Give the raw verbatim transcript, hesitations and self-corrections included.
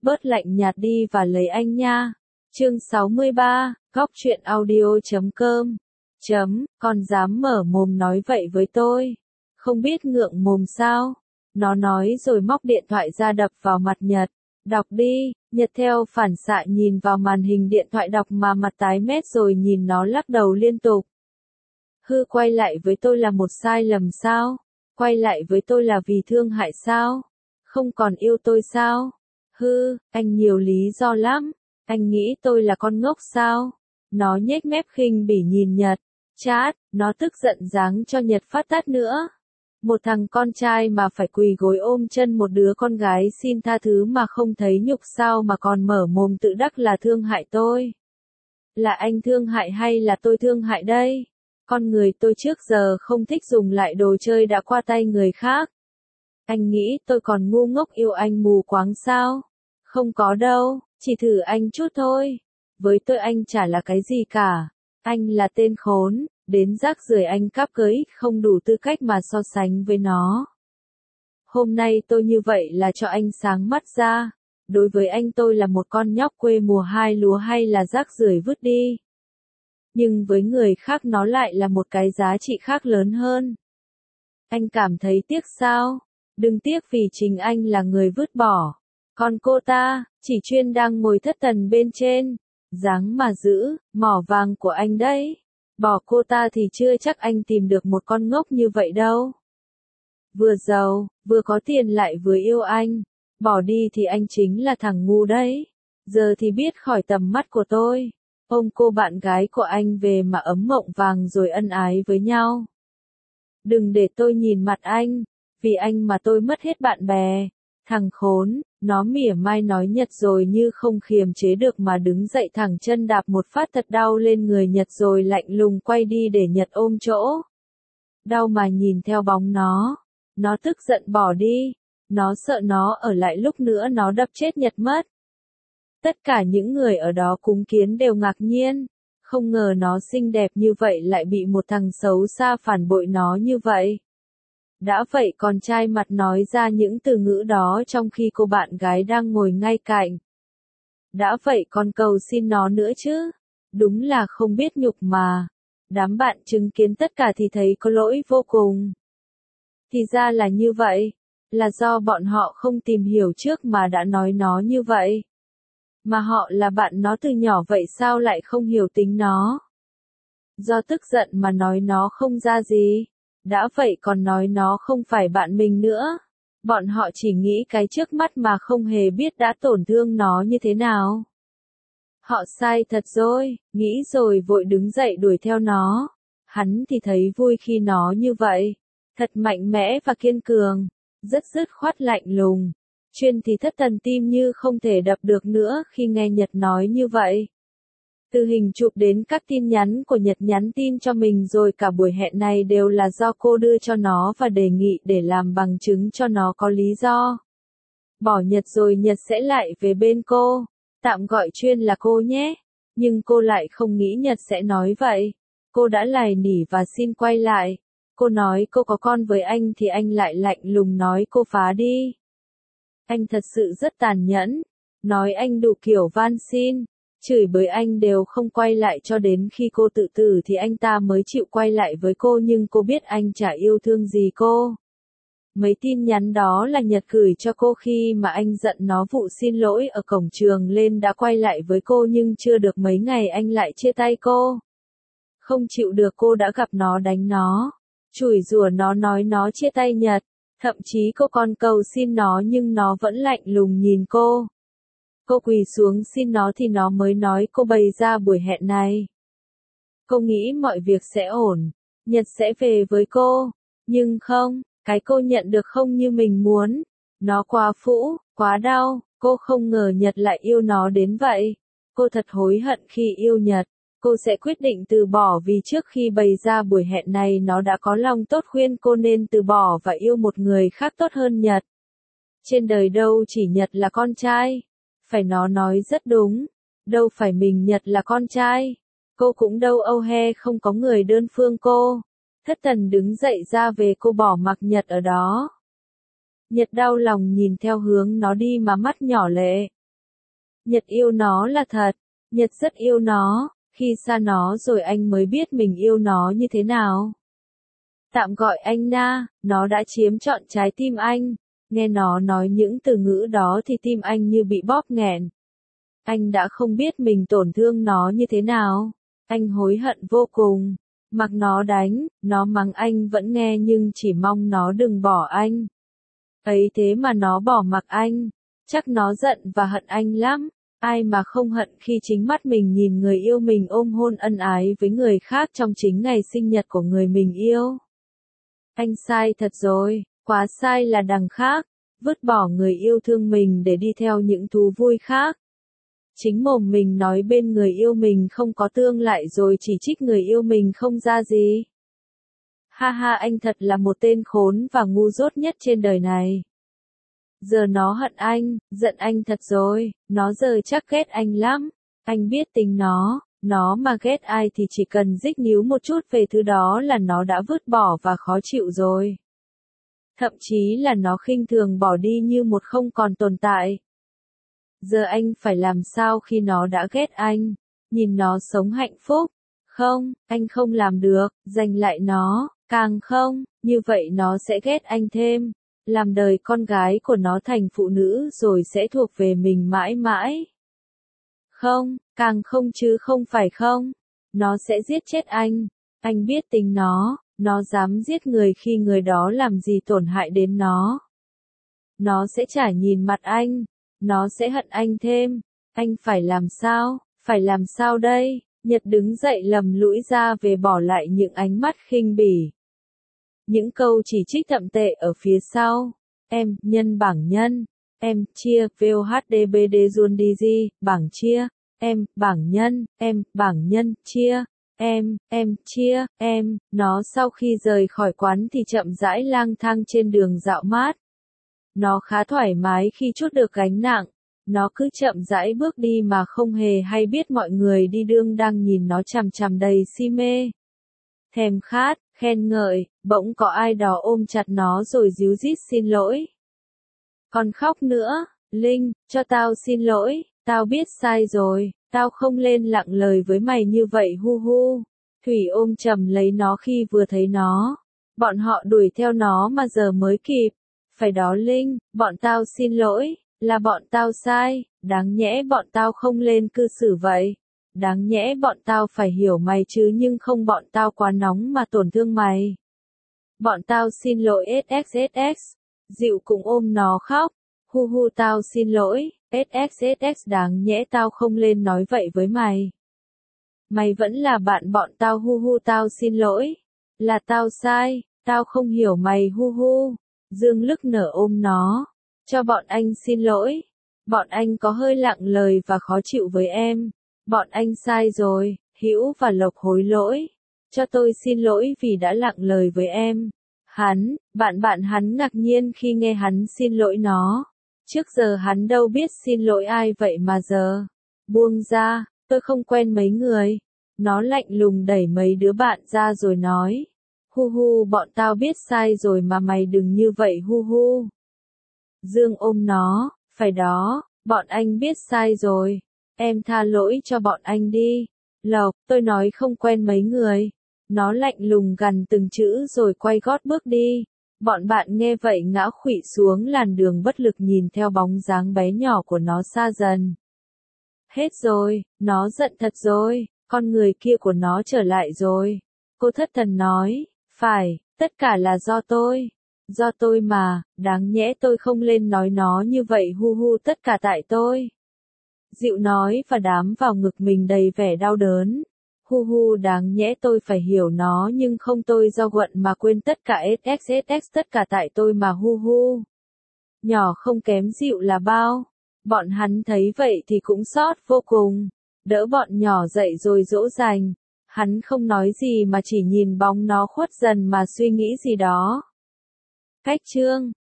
bớt lạnh nhạt đi và lấy anh nha. Chương sáu mươi ba, góc truyện audio chấm com. Chấm, con dám mở mồm nói vậy với tôi. Không biết ngượng mồm sao? Nó nói rồi móc điện thoại ra đập vào mặt Nhật. Đọc đi. Nhật theo phản xạ nhìn vào màn hình điện thoại đọc mà mặt tái mét rồi nhìn nó lắc đầu liên tục. Hư, quay lại với tôi là một sai lầm sao? Quay lại với tôi là vì thương hại sao? Không còn yêu tôi sao? Hư, anh nhiều lý do lắm. Anh nghĩ tôi là con ngốc sao? Nó nhếch mép khinh bỉ nhìn Nhật. Chát, nó tức giận giáng cho Nhật phát tát nữa. Một thằng con trai mà phải quỳ gối ôm chân một đứa con gái xin tha thứ mà không thấy nhục sao mà còn mở mồm tự đắc là thương hại tôi. Là anh thương hại hay là tôi thương hại đây? Con người tôi trước giờ không thích dùng lại đồ chơi đã qua tay người khác. Anh nghĩ tôi còn ngu ngốc yêu anh mù quáng sao? Không có đâu, chỉ thử anh chút thôi. Với tôi anh chả là cái gì cả. Anh là tên khốn, đến rác rưởi anh cắp cưới, không đủ tư cách mà so sánh với nó. Hôm nay tôi như vậy là cho anh sáng mắt ra. Đối với anh tôi là một con nhóc quê mùa hai lúa hay là rác rưởi vứt đi. Nhưng với người khác nó lại là một cái giá trị khác lớn hơn. Anh cảm thấy tiếc sao? Đừng tiếc vì chính anh là người vứt bỏ. Còn cô ta, chỉ chuyên đang ngồi thất thần bên trên. Dáng mà giữ, mỏ vàng của anh đấy. Bỏ cô ta thì chưa chắc anh tìm được một con ngốc như vậy đâu. Vừa giàu, vừa có tiền lại vừa yêu anh. Bỏ đi thì anh chính là thằng ngu đấy. Giờ thì biết khỏi tầm mắt của tôi. Ôm cô bạn gái của anh về mà ấm mộng vàng rồi ân ái với nhau. Đừng để tôi nhìn mặt anh. Vì anh mà tôi mất hết bạn bè. Thằng khốn, nó mỉa mai nói Nhật rồi như không kiềm chế được mà đứng dậy thẳng chân đạp một phát thật đau lên người Nhật rồi lạnh lùng quay đi để Nhật ôm chỗ. Đau mà nhìn theo bóng nó. Nó tức giận bỏ đi. Nó sợ nó ở lại lúc nữa nó đập chết Nhật mất. Tất cả những người ở đó cúng kiến đều ngạc nhiên. Không ngờ nó xinh đẹp như vậy lại bị một thằng xấu xa phản bội nó như vậy. Đã vậy con trai mặt nói ra những từ ngữ đó trong khi cô bạn gái đang ngồi ngay cạnh. Đã vậy còn cầu xin nó nữa chứ. Đúng là không biết nhục mà. Đám bạn chứng kiến tất cả thì thấy có lỗi vô cùng. Thì ra là như vậy. Là do bọn họ không tìm hiểu trước mà đã nói nó như vậy. Mà họ là bạn nó từ nhỏ vậy sao lại không hiểu tính nó. Do tức giận mà nói nó không ra gì. Đã vậy còn nói nó không phải bạn mình nữa. Bọn họ chỉ nghĩ cái trước mắt mà không hề biết đã tổn thương nó như thế nào. Họ sai thật rồi, nghĩ rồi vội đứng dậy đuổi theo nó. Hắn thì thấy vui khi nó như vậy. Thật mạnh mẽ và kiên cường. Rất dứt khoát lạnh lùng. Chuyên thì thất thần tim như không thể đập được nữa khi nghe Nhật nói như vậy. Từ hình chụp đến các tin nhắn của Nhật nhắn tin cho mình rồi cả buổi hẹn này đều là do cô đưa cho nó và đề nghị để làm bằng chứng cho nó có lý do. Bỏ Nhật rồi Nhật sẽ lại về bên cô. Tạm gọi Chuyên là cô nhé. Nhưng cô lại không nghĩ Nhật sẽ nói vậy. Cô đã lải nỉ và xin quay lại. Cô nói cô có con với anh thì anh lại lạnh lùng nói cô phá đi. Anh thật sự rất tàn nhẫn. Nói anh đủ kiểu van xin. Chửi bới anh đều không quay lại cho đến khi cô tự tử thì anh ta mới chịu quay lại với cô nhưng cô biết anh chả yêu thương gì cô. Mấy tin nhắn đó là Nhật gửi cho cô khi mà anh giận nó vụ xin lỗi ở cổng trường lên đã quay lại với cô nhưng chưa được mấy ngày anh lại chia tay cô. Không chịu được cô đã gặp nó đánh nó. Chửi rủa nó nói nó chia tay Nhật. Thậm chí cô còn cầu xin nó nhưng nó vẫn lạnh lùng nhìn cô. Cô quỳ xuống xin nó thì nó mới nói cô bày ra buổi hẹn này. Cô nghĩ mọi việc sẽ ổn. Nhật sẽ về với cô. Nhưng không, cái cô nhận được không như mình muốn. Nó quá phũ, quá đau. Cô không ngờ Nhật lại yêu nó đến vậy. Cô thật hối hận khi yêu Nhật. Cô sẽ quyết định từ bỏ vì trước khi bày ra buổi hẹn này nó đã có lòng tốt khuyên cô nên từ bỏ và yêu một người khác tốt hơn Nhật. Trên đời đâu chỉ Nhật là con trai. Phải nó nói rất đúng. Đâu phải mình Nhật là con trai. Cô cũng đâu âu he không có người đơn phương cô. Thất thần đứng dậy ra về cô bỏ mặc Nhật ở đó. Nhật đau lòng nhìn theo hướng nó đi mà mắt nhỏ lệ. Nhật yêu nó là thật, Nhật rất yêu nó, khi xa nó rồi anh mới biết mình yêu nó như thế nào. Tạm gọi anh Na, nó đã chiếm trọn trái tim anh, nghe nó nói những từ ngữ đó thì tim anh như bị bóp nghẹn. Anh đã không biết mình tổn thương nó như thế nào, anh hối hận vô cùng, mặc nó đánh, nó mắng anh vẫn nghe nhưng chỉ mong nó đừng bỏ anh. Ấy thế mà nó bỏ mặc anh, chắc nó giận và hận anh lắm, ai mà không hận khi chính mắt mình nhìn người yêu mình ôm hôn ân ái với người khác trong chính ngày sinh nhật của người mình yêu. Anh sai thật rồi, quá sai là đằng khác, vứt bỏ người yêu thương mình để đi theo những thú vui khác. Chính mồm mình nói bên người yêu mình không có tương lại rồi chỉ trích người yêu mình không ra gì. Ha ha, anh thật là một tên khốn và ngu dốt nhất trên đời này. Giờ nó hận anh, giận anh thật rồi, nó giờ chắc ghét anh lắm. Anh biết tính nó, nó mà ghét ai thì chỉ cần dích níu một chút về thứ đó là nó đã vứt bỏ và khó chịu rồi. Thậm chí là nó khinh thường bỏ đi như một không còn tồn tại. Giờ anh phải làm sao khi nó đã ghét anh? Nhìn nó sống hạnh phúc? Không, anh không làm được, giành lại nó, càng không, như vậy nó sẽ ghét anh thêm. Làm đời con gái của nó thành phụ nữ rồi sẽ thuộc về mình mãi mãi. Không, càng không chứ không phải không. Nó sẽ giết chết anh. Anh biết tính nó, nó dám giết người khi người đó làm gì tổn hại đến nó. Nó sẽ chả nhìn mặt anh. Nó sẽ hận anh thêm. Anh phải làm sao? Phải làm sao đây? Nhật đứng dậy lầm lũi ra về bỏ lại những ánh mắt khinh bỉ. Những câu chỉ trích thậm tệ ở phía sau. Em, nhân bảng nhân. Em, chia, vê o hát đê bê đê dùn đi di, bảng chia. Em, bảng nhân, em, bảng nhân, chia. Em, em, chia, em. Nó sau khi rời khỏi quán thì chậm rãi lang thang trên đường dạo mát. Nó khá thoải mái khi trút được gánh nặng. Nó cứ chậm rãi bước đi mà không hề hay biết mọi người đi đường đang nhìn nó chằm chằm đầy si mê. Thèm khát, khen ngợi, bỗng có ai đó ôm chặt nó rồi díu dít xin lỗi. Còn khóc nữa, Linh, cho tao xin lỗi, tao biết sai rồi, tao không lên lặng lời với mày như vậy hu hu. Thủy ôm chầm lấy nó khi vừa thấy nó. Bọn họ đuổi theo nó mà giờ mới kịp. Phải đó Linh, bọn tao xin lỗi, là bọn tao sai, đáng nhẽ bọn tao không lên cư xử vậy. Đáng nhẽ bọn tao phải hiểu mày chứ nhưng không bọn tao quá nóng mà tổn thương mày. Bọn tao xin lỗi ét ích ét ích. Dịu cũng ôm nó khóc. Hu hu tao xin lỗi, ét ích ét ích đáng nhẽ tao không lên nói vậy với mày. Mày vẫn là bạn bọn tao hu hu tao xin lỗi. Là tao sai, tao không hiểu mày hu hu. Dương Lức nở ôm nó. Cho bọn anh xin lỗi. Bọn anh có hơi lặng lời và khó chịu với em. Bọn anh sai rồi, Hữu và Lộc hối lỗi. Cho tôi xin lỗi vì đã lặng lời với em. Hắn, bạn bạn hắn ngạc nhiên khi nghe hắn xin lỗi nó. Trước giờ hắn đâu biết xin lỗi ai vậy mà giờ. Buông ra, tôi không quen mấy người. Nó lạnh lùng đẩy mấy đứa bạn ra rồi nói. Hu hu bọn tao biết sai rồi mà mày đừng như vậy hu hu. Dương ôm nó, phải đó, bọn anh biết sai rồi. Em tha lỗi cho bọn anh đi. Lộc, tôi nói không quen mấy người. Nó lạnh lùng gằn từng chữ rồi quay gót bước đi. Bọn bạn nghe vậy ngã khuỵu xuống làn đường bất lực nhìn theo bóng dáng bé nhỏ của nó xa dần. Hết rồi, nó giận thật rồi, con người kia của nó trở lại rồi. Cô thất thần nói, phải, tất cả là do tôi. Do tôi mà, đáng nhẽ tôi không lên nói nó như vậy hu hu tất cả tại tôi. Dịu nói và đám vào ngực mình đầy vẻ đau đớn. Hu hu đáng nhẽ tôi phải hiểu nó nhưng không tôi do quận mà quên tất cả ét ích ét ích tất cả tại tôi mà hu hu. Nhỏ không kém Dịu là bao. Bọn hắn thấy vậy thì cũng xót vô cùng. Đỡ bọn nhỏ dậy rồi dỗ dành. Hắn không nói gì mà chỉ nhìn bóng nó khuất dần mà suy nghĩ gì đó. Cách chương